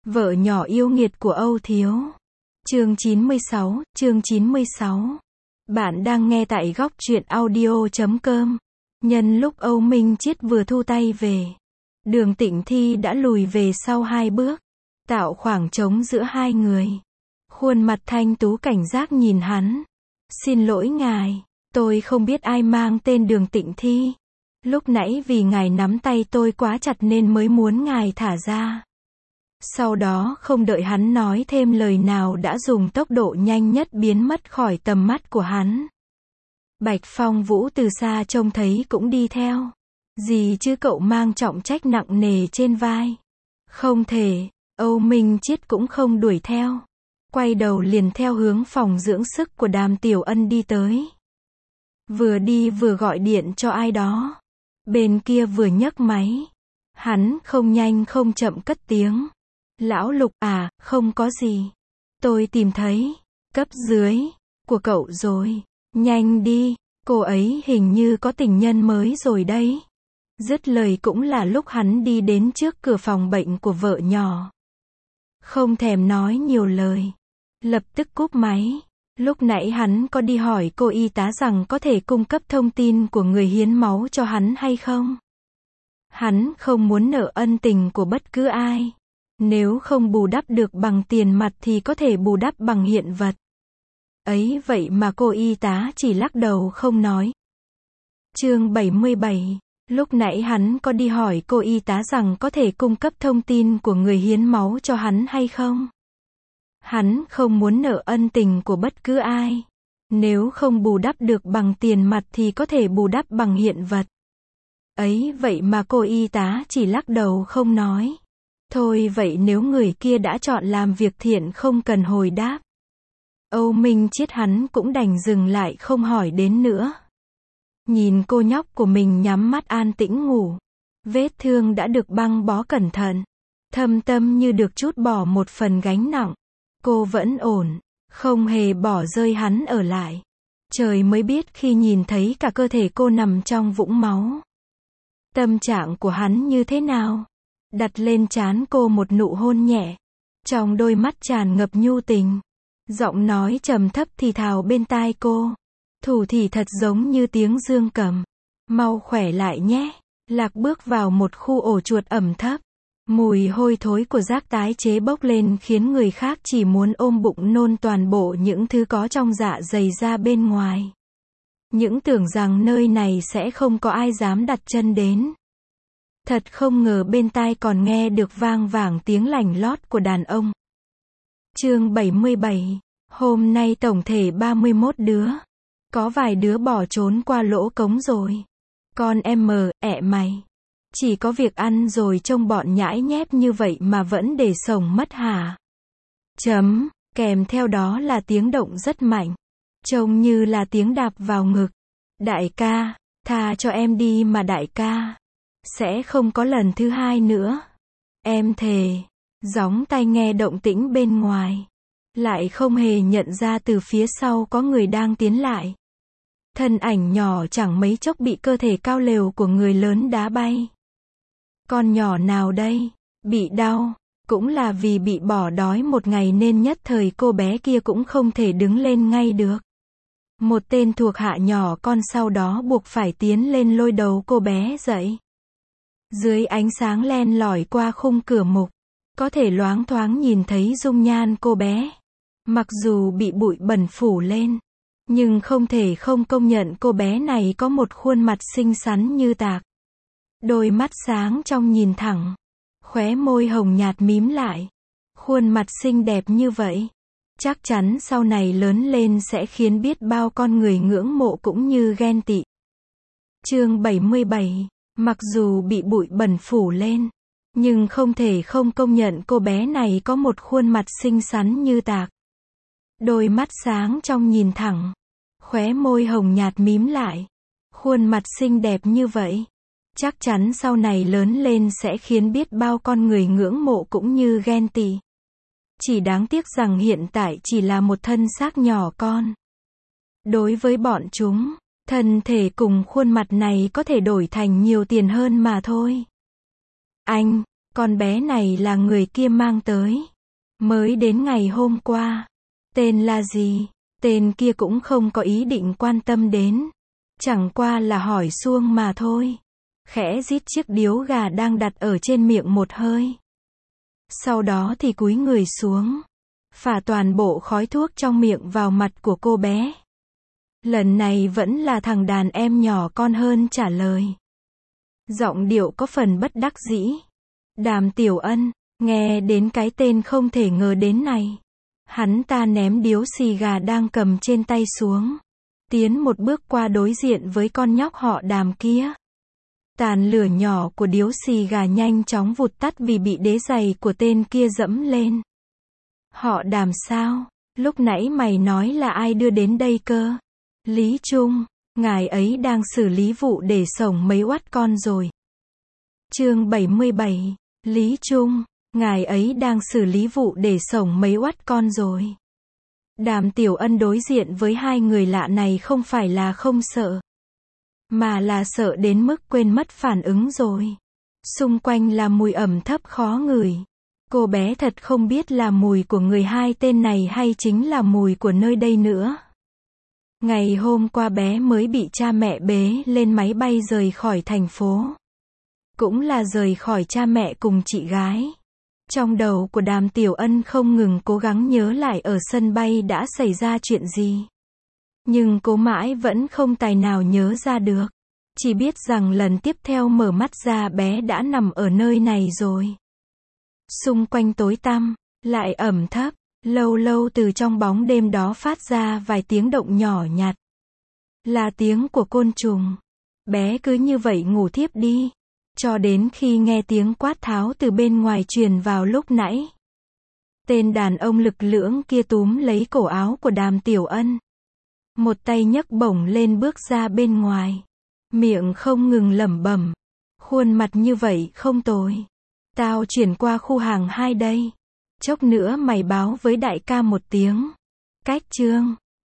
Vợ nhỏ yêu nghiệt của Âu Thiếu. Chương 96. Bạn đang nghe tại góc truyện audio.com. Nhân lúc Âu Minh Chiết vừa thu tay về, Đường Tĩnh Thi đã lùi về sau 2 bước, tạo khoảng trống giữa hai người. Khuôn mặt thanh tú cảnh giác nhìn hắn. Xin lỗi ngài, tôi không biết ai mang tên Đường Tĩnh Thi. Lúc nãy vì ngài nắm tay tôi quá chặt nên mới muốn ngài thả ra. Sau đó không đợi hắn nói thêm lời nào đã dùng tốc độ nhanh nhất biến mất khỏi tầm mắt của hắn. Bạch Phong Vũ từ xa trông thấy cũng đi theo. Gì chứ cậu mang trọng trách nặng nề trên vai. Không thể, Âu Minh Chiết cũng không đuổi theo. Quay đầu liền theo hướng phòng dưỡng sức của Đàm Tiểu Ân đi tới. Vừa đi vừa gọi điện cho ai đó. Bên kia vừa nhấc máy. Hắn không nhanh không chậm cất tiếng. Lão Lục à, không có gì. Tôi tìm thấy cấp dưới của cậu rồi. Nhanh đi, cô ấy hình như có tình nhân mới rồi đấy. Dứt lời cũng là lúc hắn đi đến trước cửa phòng bệnh của vợ nhỏ. Không thèm nói nhiều lời. Lập tức cúp máy. Lúc nãy hắn có đi hỏi cô y tá rằng có thể cung cấp thông tin của người hiến máu cho hắn hay không. Hắn không muốn nợ ân tình của bất cứ ai. Nếu không bù đắp được bằng tiền mặt thì có thể bù đắp bằng hiện vật. Ấy vậy mà cô y tá chỉ lắc đầu không nói. Chương 77. Lúc nãy hắn có đi hỏi cô y tá rằng có thể cung cấp thông tin của người hiến máu cho hắn hay không. Hắn không muốn nợ ân tình của bất cứ ai. Nếu không bù đắp được bằng tiền mặt thì có thể bù đắp bằng hiện vật. Ấy vậy mà cô y tá chỉ lắc đầu không nói. Thôi vậy nếu người kia đã chọn làm việc thiện không cần hồi đáp. Âu Minh Chiết hắn cũng đành dừng lại không hỏi đến nữa. Nhìn cô nhóc của mình nhắm mắt an tĩnh ngủ. Vết thương đã được băng bó cẩn thận. Thâm tâm như được trút bỏ một phần gánh nặng. Cô vẫn ổn, không hề bỏ rơi hắn ở lại. Trời mới biết khi nhìn thấy cả cơ thể cô nằm trong vũng máu. Tâm trạng của hắn như thế nào? Đặt lên trán cô một nụ hôn nhẹ. Trong đôi mắt tràn ngập nhu tình. Giọng nói trầm thấp thì thào bên tai cô. Thủ thỉ thật giống như tiếng dương cầm. Mau khỏe lại nhé. Lạc bước vào một khu ổ chuột ẩm thấp. Mùi hôi thối của rác tái chế bốc lên khiến người khác chỉ muốn ôm bụng nôn toàn bộ những thứ có trong dạ dày ra bên ngoài. Những tưởng rằng nơi này sẽ không có ai dám đặt chân đến. Thật không ngờ bên tai còn nghe được vang vảng tiếng lành lót của đàn ông. Chương 77. Hôm nay tổng thể 31 đứa. Có vài đứa bỏ trốn qua lỗ cống rồi. Con em ẹ mày. Chỉ có việc ăn rồi trông bọn nhãi nhép như vậy mà vẫn để sống mất hả? Kèm theo đó là tiếng động rất mạnh. Trông như là tiếng đạp vào ngực. Đại ca, tha cho em đi mà đại ca. Sẽ không có lần thứ hai nữa. Em thề. Gióng tai nghe động tĩnh bên ngoài. Lại không hề nhận ra từ phía sau có người đang tiến lại. Thân ảnh nhỏ chẳng mấy chốc bị cơ thể cao lều của người lớn đá bay. Con nhỏ nào đây? Bị đau. Cũng là vì bị bỏ đói một ngày nên nhất thời cô bé kia cũng không thể đứng lên ngay được. Một tên thuộc hạ nhỏ con sau đó buộc phải tiến lên lôi đầu cô bé dậy. Dưới ánh sáng len lỏi qua khung cửa mục, có thể loáng thoáng nhìn thấy dung nhan cô bé. Mặc dù bị bụi bẩn phủ lên, nhưng không thể không công nhận cô bé này có một khuôn mặt xinh xắn như tạc. Đôi mắt sáng trong nhìn thẳng, khóe môi hồng nhạt mím lại. Khuôn mặt xinh đẹp như vậy, chắc chắn sau này lớn lên sẽ khiến biết bao con người ngưỡng mộ cũng như ghen tị. Chương 77. Mặc dù bị bụi bẩn phủ lên, nhưng không thể không công nhận cô bé này có một khuôn mặt xinh xắn như tạc. Đôi mắt sáng trong nhìn thẳng, khóe môi hồng nhạt mím lại. Khuôn mặt xinh đẹp như vậy, chắc chắn sau này lớn lên sẽ khiến biết bao con người ngưỡng mộ cũng như ghen tị. Chỉ đáng tiếc rằng hiện tại chỉ là một thân xác nhỏ con. Đối với bọn chúng, thân thể cùng khuôn mặt này có thể đổi thành nhiều tiền hơn mà thôi. Anh, Con bé này là người kia mang tới. Mới đến ngày hôm qua. Tên là gì? Tên kia cũng không có ý định quan tâm đến. Chẳng qua là hỏi suông mà thôi. Khẽ rít chiếc điếu gà đang đặt ở trên miệng một hơi. Sau đó thì cúi người xuống. Phả toàn bộ khói thuốc trong miệng vào mặt của cô bé. Lần này vẫn là thằng đàn em nhỏ con hơn trả lời. Giọng điệu có phần bất đắc dĩ. Đàm Tiểu Ân, nghe đến cái tên không thể ngờ đến này. Hắn ta ném điếu xì gà đang cầm trên tay xuống. Tiến một bước qua đối diện với con nhóc họ Đàm kia. Tàn lửa nhỏ của điếu xì gà nhanh chóng vụt tắt vì bị đế giày của tên kia dẫm lên. Họ Đàm sao? Lúc nãy mày nói là ai đưa đến đây cơ? Lý Trung, ngài ấy đang xử lý vụ để sổng mấy oát con rồi. Chương 77, Lý Trung, ngài ấy đang xử lý vụ để sổng mấy oát con rồi. Đàm Tiểu Ân đối diện với hai người lạ này không phải là không sợ, mà là sợ đến mức quên mất phản ứng rồi. Xung quanh là mùi ẩm thấp khó ngửi. Cô bé thật không biết là mùi của người hai tên này hay chính là mùi của nơi đây nữa. Ngày hôm qua bé mới bị cha mẹ bế lên máy bay rời khỏi thành phố. Cũng là rời khỏi cha mẹ cùng chị gái. Trong đầu của Đàm Tiểu Ân không ngừng cố gắng nhớ lại ở sân bay đã xảy ra chuyện gì. Nhưng cô mãi vẫn không tài nào nhớ ra được. Chỉ biết rằng lần tiếp theo mở mắt ra bé đã nằm ở nơi này rồi. Xung quanh tối tăm, lại ẩm thấp, lâu lâu từ trong bóng đêm đó phát ra vài tiếng động nhỏ nhặt. Là tiếng của côn trùng. Bé cứ như vậy ngủ thiếp đi. Cho đến khi nghe tiếng quát tháo từ bên ngoài truyền vào lúc nãy. Tên đàn ông lực lưỡng kia túm lấy cổ áo của Đàm Tiểu Ân. Một tay nhấc bổng lên bước ra bên ngoài. Miệng không ngừng lẩm bẩm. Khuôn mặt như vậy không tồi. Tao chuyển qua khu hàng 2 đây. Chốc nữa mày báo với đại ca một tiếng. Cách chương.